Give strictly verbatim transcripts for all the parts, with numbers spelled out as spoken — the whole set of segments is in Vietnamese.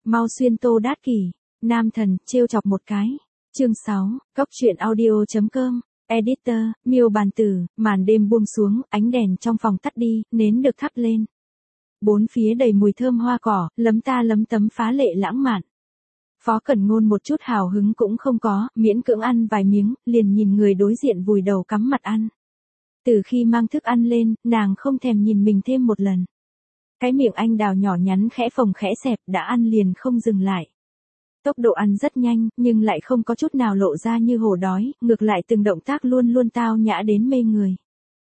Mau xuyên Tô Đát Kỷ, nam thần, trêu chọc một cái. Chương sáu, Cóc truyện audio chấm com, Editor, Miêu Bàn Tử, màn đêm buông xuống, ánh đèn trong phòng tắt đi, nến được thắp lên. Bốn phía đầy mùi thơm hoa cỏ, lấm ta lấm tấm phá lệ lãng mạn. Phó Cẩn Ngôn một chút hào hứng cũng không có, miễn cưỡng ăn vài miếng, liền nhìn người đối diện vùi đầu cắm mặt ăn. Từ khi mang thức ăn lên, nàng không thèm nhìn mình thêm một lần. Cái miệng anh đào nhỏ nhắn khẽ phồng khẽ xẹp, đã ăn liền không dừng lại. Tốc độ ăn rất nhanh, nhưng lại không có chút nào lộ ra như hổ đói, ngược lại từng động tác luôn luôn tao nhã đến mê người.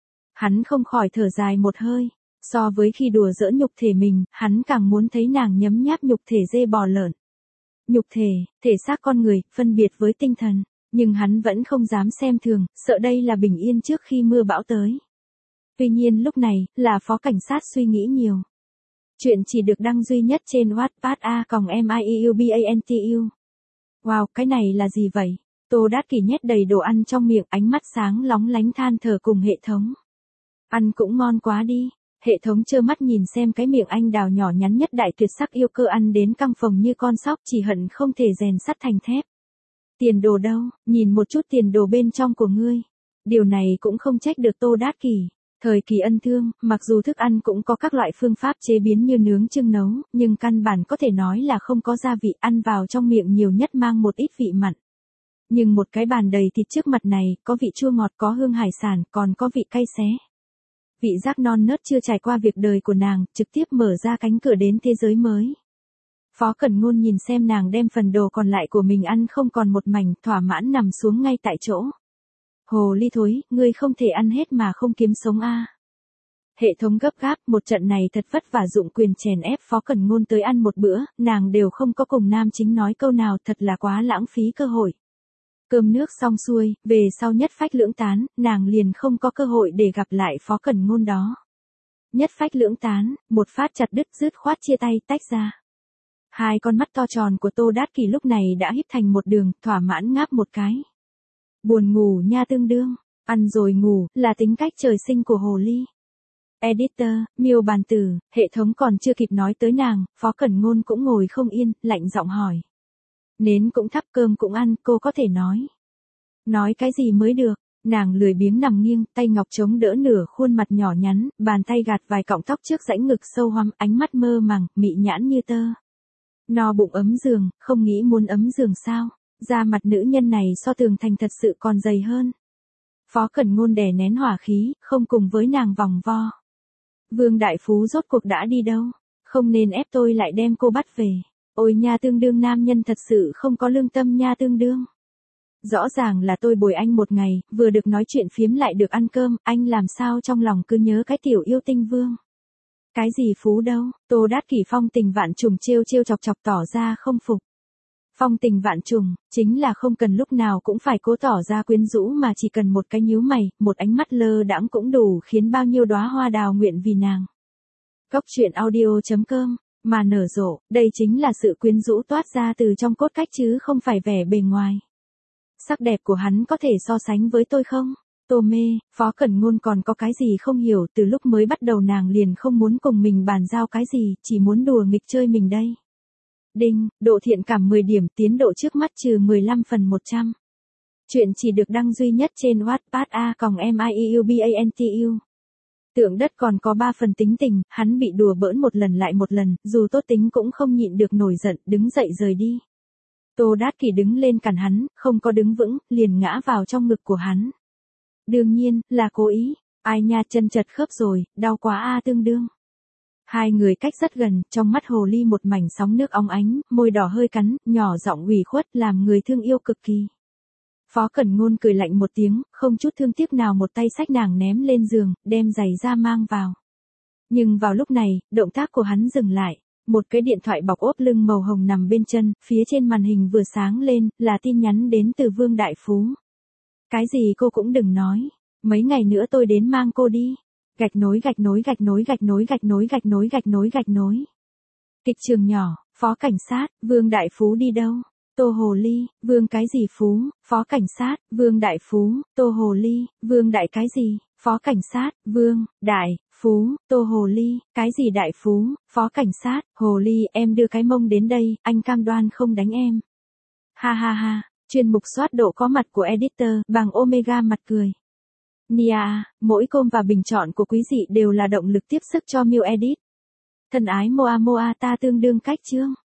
Hắn không khỏi thở dài một hơi. So với khi đùa giỡn nhục thể mình, hắn càng muốn thấy nàng nhấm nháp nhục thể dê bò lợn. Nhục thể, thể xác con người, phân biệt với tinh thần, nhưng hắn vẫn không dám xem thường, sợ đây là bình yên trước khi mưa bão tới. Tuy nhiên lúc này, là phó cảnh sát suy nghĩ nhiều. Chuyện chỉ được đăng duy nhất trên Wattpad a còng M I E U B A N T U. Wow, cái này là gì vậy? Tô Đát Kỷ nhét đầy đồ ăn trong miệng, ánh mắt sáng lóng lánh than thở cùng hệ thống. Ăn cũng ngon quá đi. Hệ thống trơ mắt nhìn xem cái miệng anh đào nhỏ nhắn nhất đại tuyệt sắc yêu cơ ăn đến căng phồng như con sóc, chỉ hận không thể rèn sắt thành thép. Tiền đồ đâu, nhìn một chút tiền đồ bên trong của ngươi. Điều này cũng không trách được Tô Đát Kỷ. Thời kỳ ân thương, mặc dù thức ăn cũng có các loại phương pháp chế biến như nướng chưng nấu, nhưng căn bản có thể nói là không có gia vị, ăn vào trong miệng nhiều nhất mang một ít vị mặn. Nhưng một cái bàn đầy thịt trước mặt này, có vị chua ngọt, có hương hải sản, còn có vị cay xé. Vị giác non nớt chưa trải qua việc đời của nàng, trực tiếp mở ra cánh cửa đến thế giới mới. Phó Cẩn Ngôn nhìn xem nàng đem phần đồ còn lại của mình ăn không còn một mảnh, thỏa mãn nằm xuống ngay tại chỗ. Hồ ly thối, ngươi không thể ăn hết mà không kiếm sống a. Hệ thống gấp gáp, một trận này thật vất vả dụng quyền chèn ép Phó Cẩn Ngôn tới ăn một bữa, nàng đều không có cùng nam chính nói câu nào, thật là quá lãng phí cơ hội. Cơm nước xong xuôi, về sau nhất phách lưỡng tán, nàng liền không có cơ hội để gặp lại Phó Cẩn Ngôn đó. Nhất phách lưỡng tán, một phát chặt đứt dứt khoát chia tay tách ra. Hai con mắt to tròn của Tô Đát Kỷ lúc này đã híp thành một đường, thỏa mãn ngáp một cái. Buồn ngủ nha tương đương, ăn rồi ngủ, là tính cách trời sinh của hồ ly. Editor, Miêu Bàn Tử, hệ thống còn chưa kịp nói tới nàng, Phó Cẩn Ngôn cũng ngồi không yên, lạnh giọng hỏi. Nến cũng thắp, cơm cũng ăn, cô có thể nói. Nói cái gì mới được, nàng lười biếng nằm nghiêng, tay ngọc chống đỡ nửa khuôn mặt nhỏ nhắn, bàn tay gạt vài cọng tóc trước rãnh ngực sâu hoắm, ánh mắt mơ màng, mị nhãn như tơ. No bụng ấm giường, không nghĩ muốn ấm giường sao, da mặt nữ nhân này so tường thành thật sự còn dày hơn. Phó Cẩn Ngôn đè nén hỏa khí, không cùng với nàng vòng vo. Vương Đại Phú rốt cuộc đã đi đâu, không nên ép tôi lại đem cô bắt về. Ôi nha tương đương nam nhân thật sự không có lương tâm nha tương đương. Rõ ràng là tôi bồi anh một ngày, vừa được nói chuyện phiếm lại được ăn cơm, anh làm sao trong lòng cứ nhớ cái tiểu yêu tinh vương. Cái gì Phú đâu, Tô Đát Kỷ phong tình vạn trùng trêu trêu chọc chọc tỏ ra không phục. Phong tình vạn trùng, chính là không cần lúc nào cũng phải cố tỏ ra quyến rũ mà chỉ cần một cái nhíu mày, một ánh mắt lơ đãng cũng đủ khiến bao nhiêu đóa hoa đào nguyện vì nàng. Cóc truyện audio chấm com, mà nở rộ, đây chính là sự quyến rũ toát ra từ trong cốt cách chứ không phải vẻ bề ngoài. Sắc đẹp của hắn có thể so sánh với tôi không? Tô mê, Phó Cẩn Ngôn còn có cái gì không hiểu, từ lúc mới bắt đầu nàng liền không muốn cùng mình bàn giao cái gì, chỉ muốn đùa nghịch chơi mình đây. Đinh, độ thiện cảm mười điểm, tiến độ trước mắt trừ mười lăm phần một trăm. Chuyện chỉ được đăng duy nhất trên Wattpad a còng M I E U B A N T U. Tượng đất còn có ba phần tính tình, hắn bị đùa bỡn một lần lại một lần, dù tốt tính cũng không nhịn được nổi giận, đứng dậy rời đi. Tô Đát Kỷ đứng lên cản hắn, không có đứng vững, liền ngã vào trong ngực của hắn. Đương nhiên, là cố ý, ai nha chân chật khớp rồi, đau quá a tương đương. Hai người cách rất gần, trong mắt hồ ly một mảnh sóng nước óng ánh, môi đỏ hơi cắn, nhỏ giọng ủy khuất làm người thương yêu cực kỳ. Phó Cẩn Ngôn cười lạnh một tiếng, không chút thương tiếc nào một tay xách nàng ném lên giường, đem giày ra mang vào. Nhưng vào lúc này, động tác của hắn dừng lại. Một cái điện thoại bọc ốp lưng màu hồng nằm bên chân, phía trên màn hình vừa sáng lên, là tin nhắn đến từ Vương Đại Phú. Cái gì cô cũng đừng nói, mấy ngày nữa tôi đến mang cô đi. Gạch nối gạch nối gạch nối gạch nối gạch nối gạch nối gạch nối gạch nối. Kịch trường nhỏ, Phó Cảnh sát, Vương Đại Phú đi đâu? Tô Hồ Ly, Vương cái gì Phú, Phó Cảnh sát, Vương Đại Phú, Tô Hồ Ly, Vương Đại cái gì? Phó cảnh sát, Vương, Đại, Phú, Tô Hồ Ly, cái gì Đại Phú, Phó cảnh sát, Hồ Ly, em đưa cái mông đến đây, anh cam đoan không đánh em. Ha ha ha, chuyên mục soát độ có mặt của editor, bằng Omega mặt cười. Nia, mỗi com và bình chọn của quý dị đều là động lực tiếp sức cho Miu Edit. Thân ái Moa Moa ta tương đương cách chương.